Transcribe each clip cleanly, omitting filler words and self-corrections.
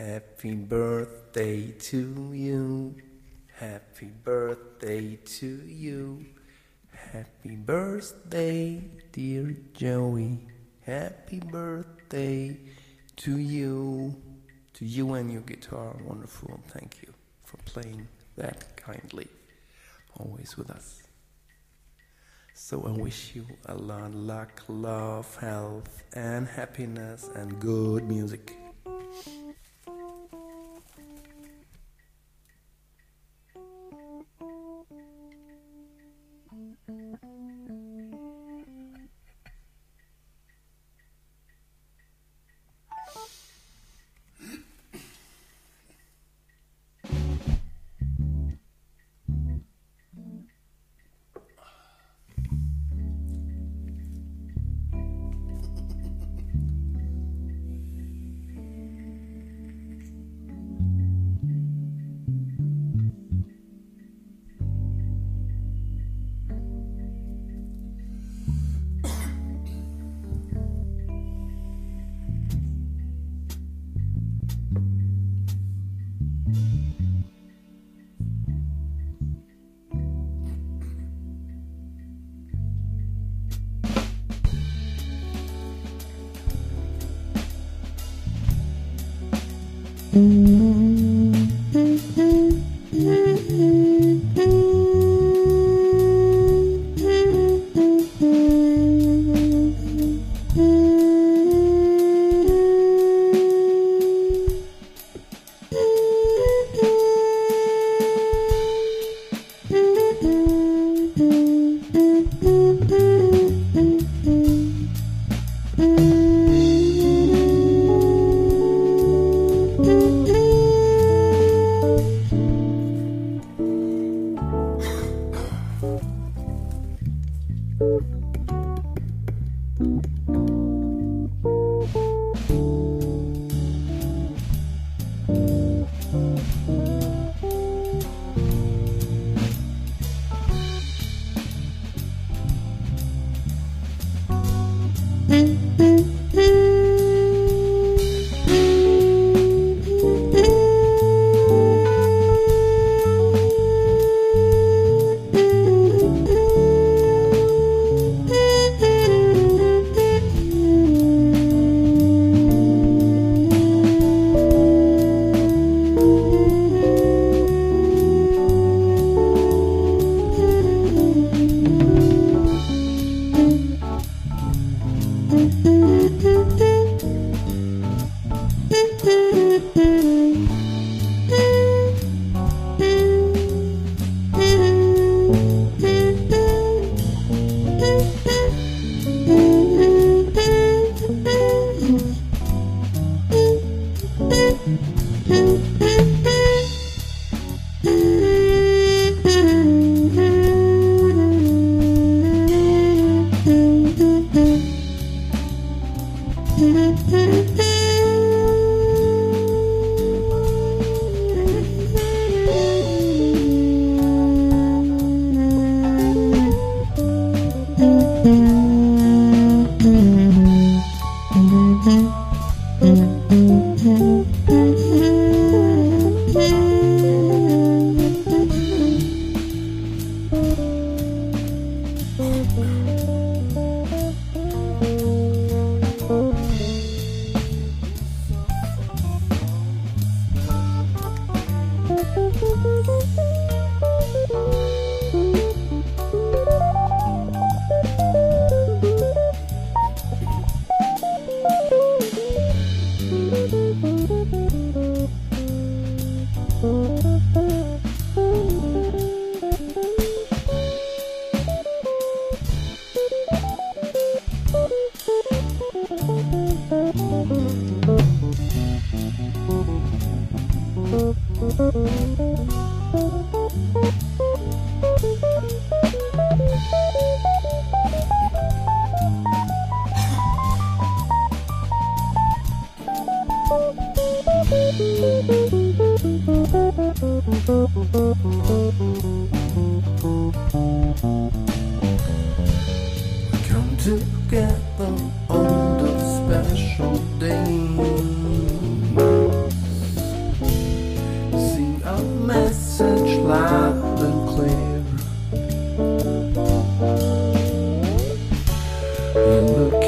Happy birthday to you. Happy birthday to you. Happy birthday, dear Joey. Happy birthday to you. To you and your guitar. Wonderful. Thank you for playing that kindly. Always with us. So I wish you a lot of luck, love, health, and happiness, and good music.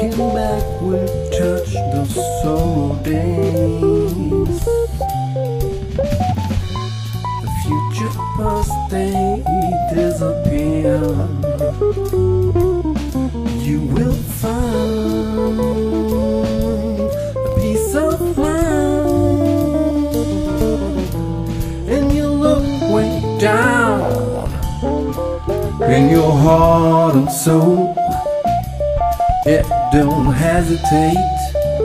Looking back will touch those sorrow days. The future past they disappear. You will find a peace of mind, and you look way down in your heart and soul. Yeah, don't hesitate,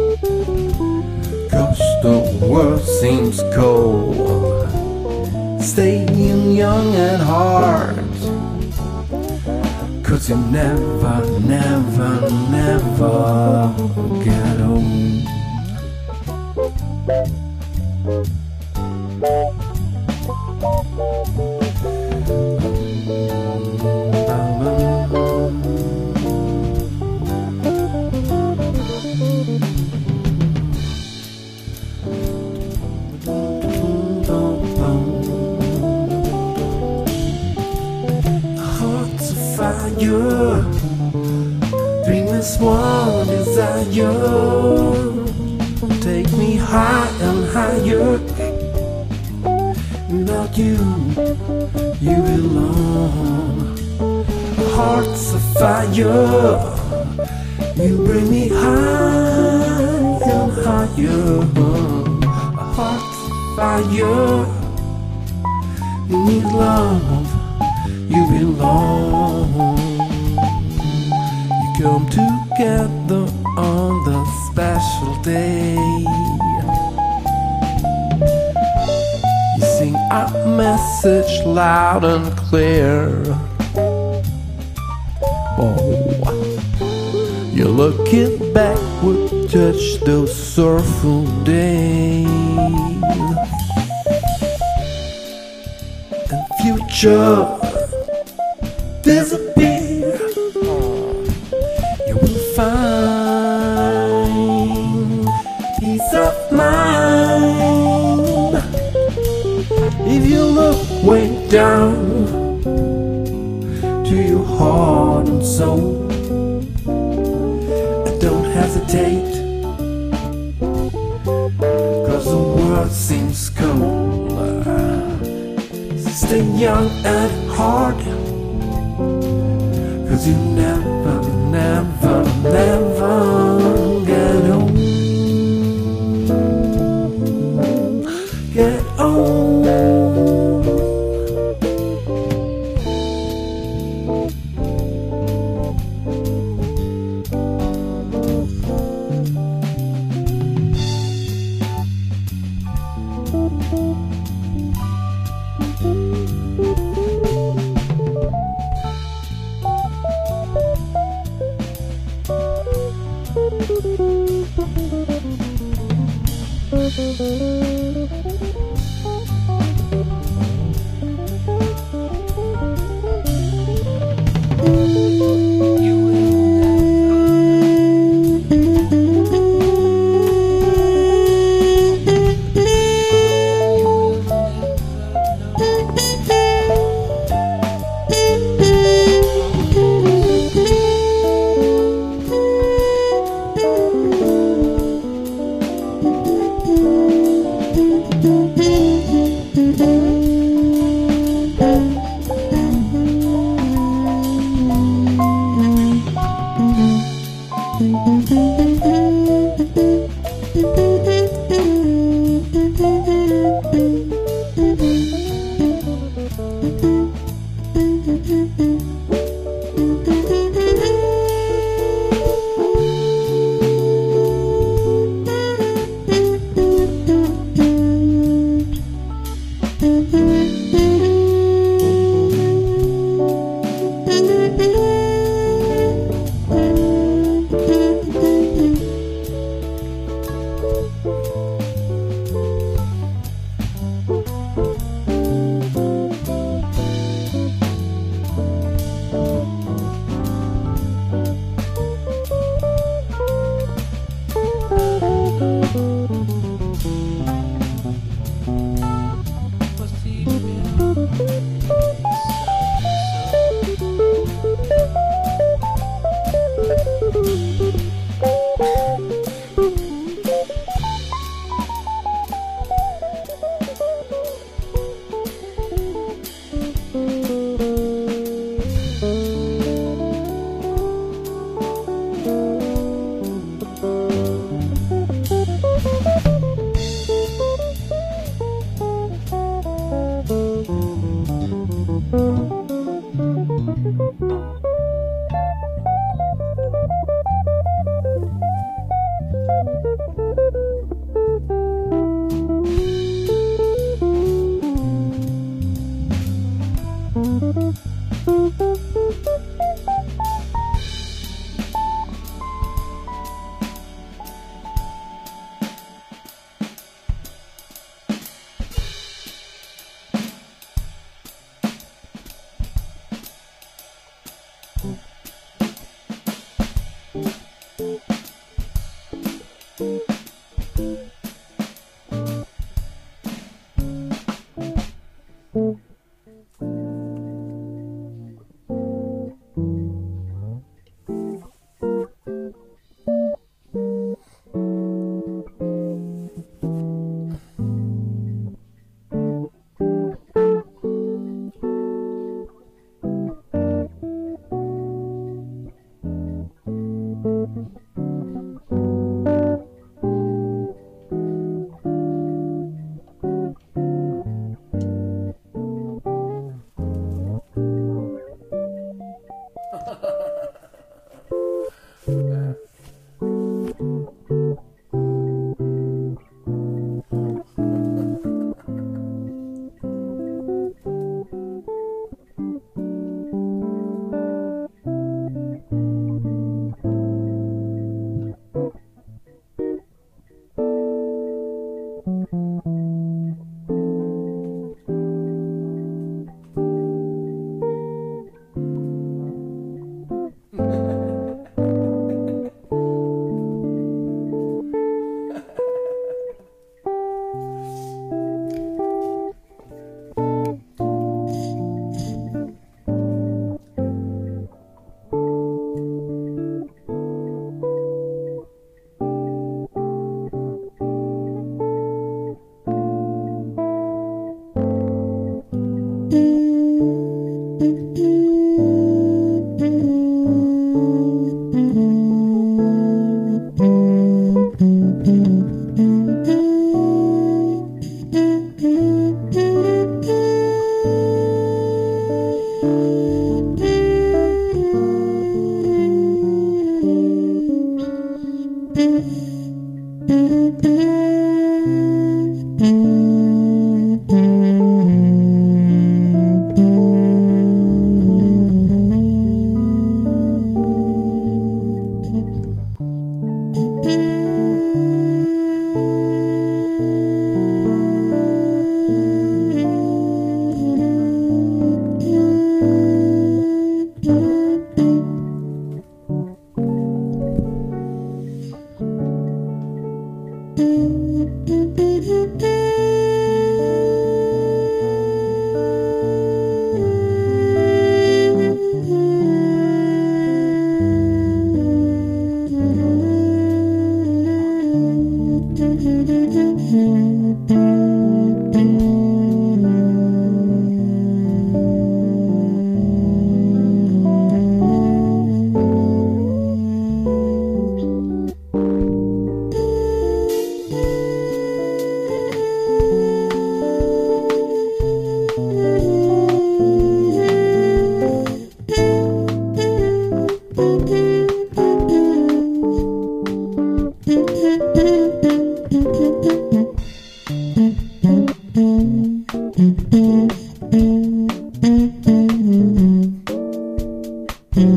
'cause the world seems cold. Staying young at heart, 'cause you never, never, never get old. Fire, dream is one desire. Take me high and higher. Without you, you belong. Hearts of fire, you bring me high and higher. Hearts of fire, you need love. You belong. You come together on the special day. You sing our message loud and clear. Oh, you're looking backward, touch those sorrowful days. And future disappear. You will find peace of mind if you look way down to your heart and soul. And don't hesitate, 'cause the world seems cold. Stay young at heart, 'cause you never, never, never get old. Get old.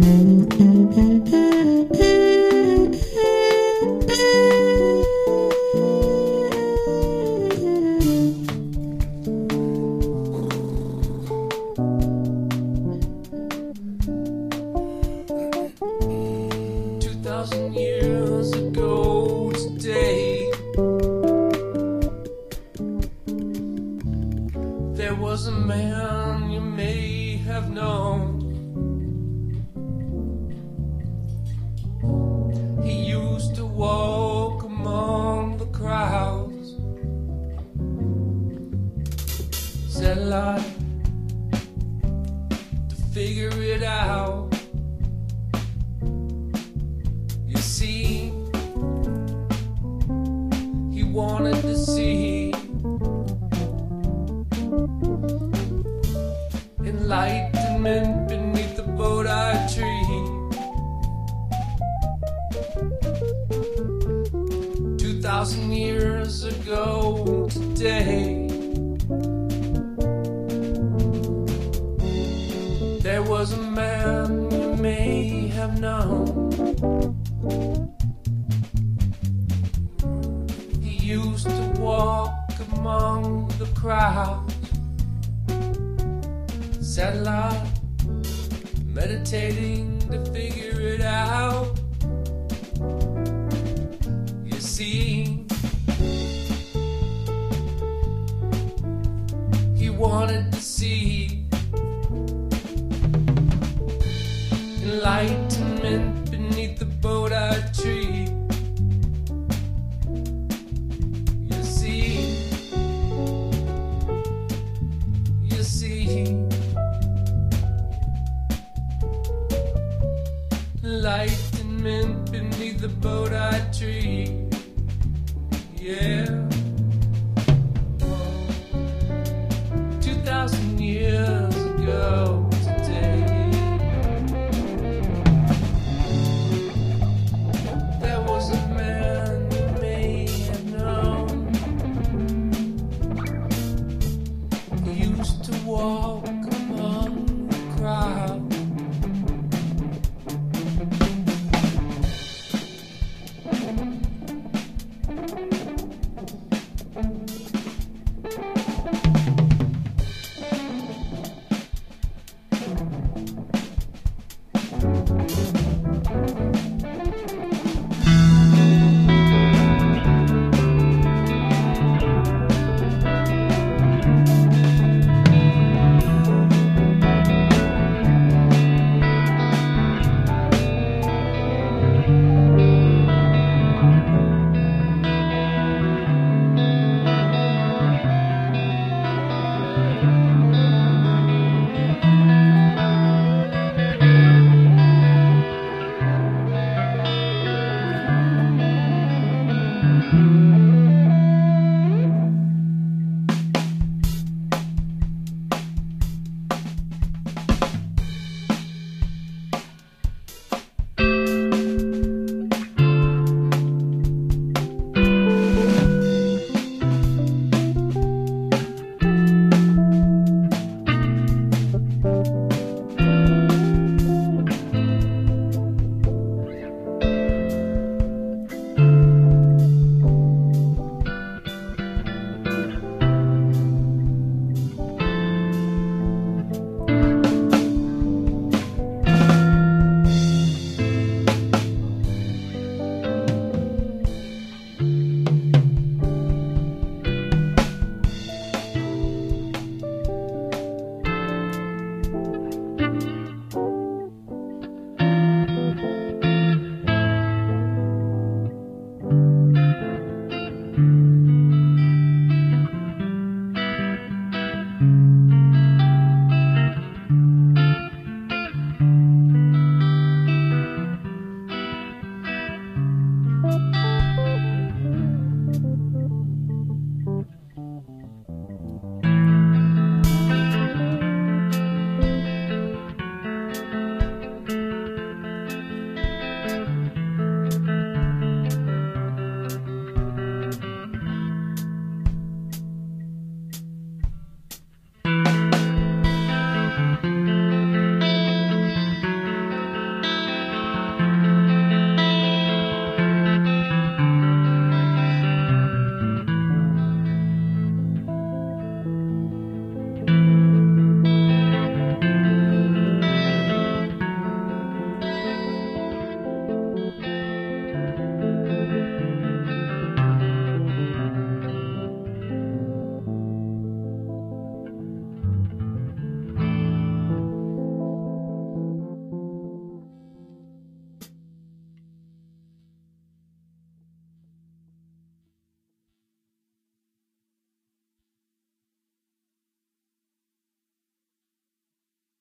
Years ago today, there was a man you may have known. He used to walk among the crowds, said a lot to figure it out. You see, he wanted to see enlightenment beneath the Bodhi tree. 2,000 years ago today, there was a man you may have known. He used to walk among the crowds, sat a lot, meditating to figure it out. You see, he wanted to see enlightenment beneath the Bodhi tree. You see, enlightenment beneath the Bodhi tree. Yeah.